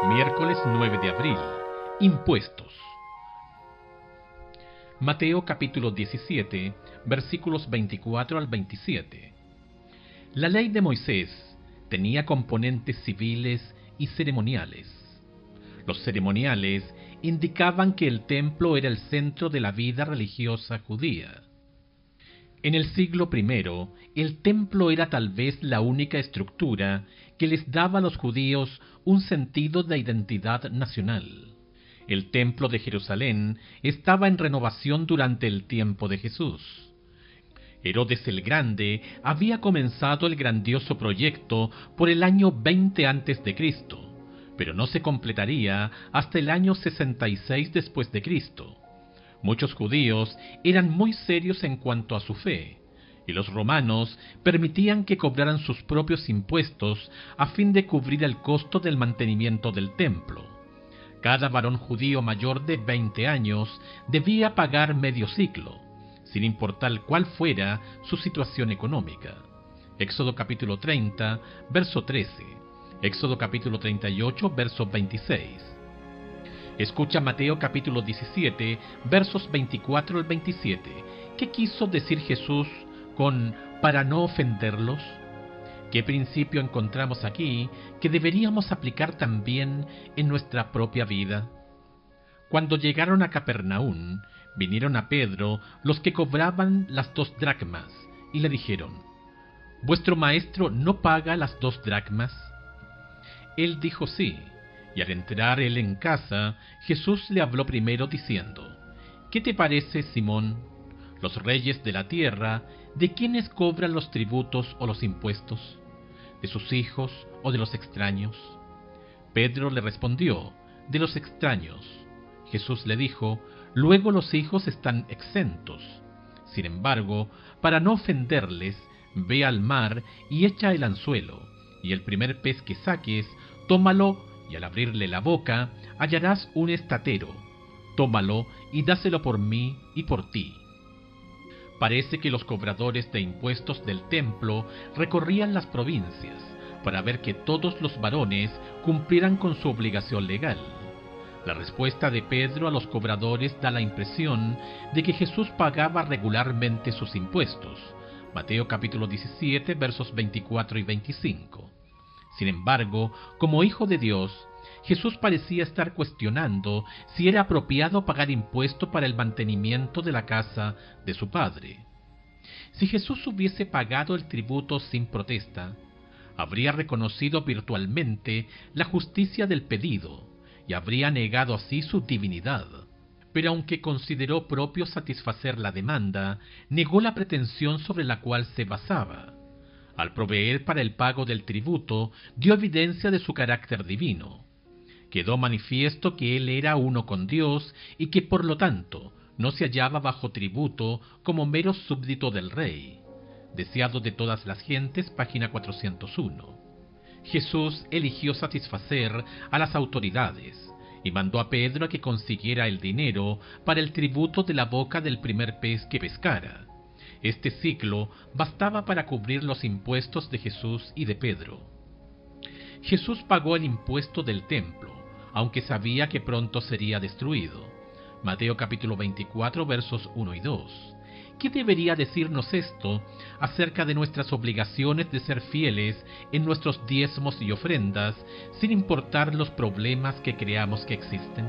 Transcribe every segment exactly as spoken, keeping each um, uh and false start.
Miércoles nueve de abril. Impuestos. Mateo capítulo diecisiete, versículos veinticuatro al veintisiete. La ley de Moisés tenía componentes civiles y ceremoniales. Los ceremoniales indicaban que el templo era el centro de la vida religiosa judía. En el siglo primero, el templo era tal vez la única estructura que les daba a los judíos un sentido de identidad nacional. El templo de Jerusalén estaba en renovación durante el tiempo de Jesús. Herodes el Grande había comenzado el grandioso proyecto por el año veinte antes de Cristo, pero no se completaría hasta el año sesenta y seis después de Cristo. Muchos judíos eran muy serios en cuanto a su fe, y los romanos permitían que cobraran sus propios impuestos a fin de cubrir el costo del mantenimiento del templo. Cada varón judío mayor de veinte años debía pagar medio siclo, sin importar cuál fuera su situación económica. Éxodo capítulo treinta, verso trece. Éxodo capítulo treinta y ocho, verso veintiséis. Escucha Mateo capítulo diecisiete, versos veinticuatro al veintisiete. ¿Qué quiso decir Jesús con para no ofenderlos? ¿Qué principio encontramos aquí que deberíamos aplicar también en nuestra propia vida? Cuando llegaron a Capernaum, vinieron a Pedro los que cobraban las dos dracmas, y le dijeron: ¿Vuestro maestro no paga las dos dracmas? Él dijo sí. Y al entrar él en casa, Jesús le habló primero diciendo: ¿Qué te parece, Simón? Los reyes de la tierra, ¿de quiénes cobran los tributos o los impuestos? ¿De sus hijos o de los extraños? Pedro le respondió: de los extraños. Jesús le dijo: luego los hijos están exentos. Sin embargo, para no ofenderles, ve al mar y echa el anzuelo, y el primer pez que saques, tómalo, y al abrirle la boca, hallarás un estatero. Tómalo y dáselo por mí y por ti. Parece que los cobradores de impuestos del templo recorrían las provincias para ver que todos los varones cumplieran con su obligación legal. La respuesta de Pedro a los cobradores da la impresión de que Jesús pagaba regularmente sus impuestos. Mateo capítulo diecisiete, versos veinticuatro y veinticinco. Sin embargo, como Hijo de Dios, Jesús parecía estar cuestionando si era apropiado pagar impuesto para el mantenimiento de la casa de su Padre. Si Jesús hubiese pagado el tributo sin protesta, habría reconocido virtualmente la justicia del pedido y habría negado así su divinidad. Pero aunque consideró propio satisfacer la demanda, negó la pretensión sobre la cual se basaba. Al proveer para el pago del tributo, dio evidencia de su carácter divino. Quedó manifiesto que él era uno con Dios y que por lo tanto no se hallaba bajo tributo como mero súbdito del rey. Deseado de todas las gentes, página cuatrocientos uno. Jesús eligió satisfacer a las autoridades y mandó a Pedro a que consiguiera el dinero para el tributo de la boca del primer pez que pescara. Este ciclo bastaba para cubrir los impuestos de Jesús y de Pedro. Jesús pagó el impuesto del templo, aunque sabía que pronto sería destruido. Mateo capítulo veinticuatro, versos uno y dos. ¿Qué debería decirnos esto acerca de nuestras obligaciones de ser fieles en nuestros diezmos y ofrendas, sin importar los problemas que creamos que existen?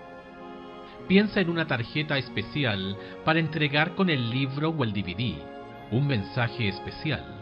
Piensa en una tarjeta especial para entregar con el libro o el D V D, un mensaje especial.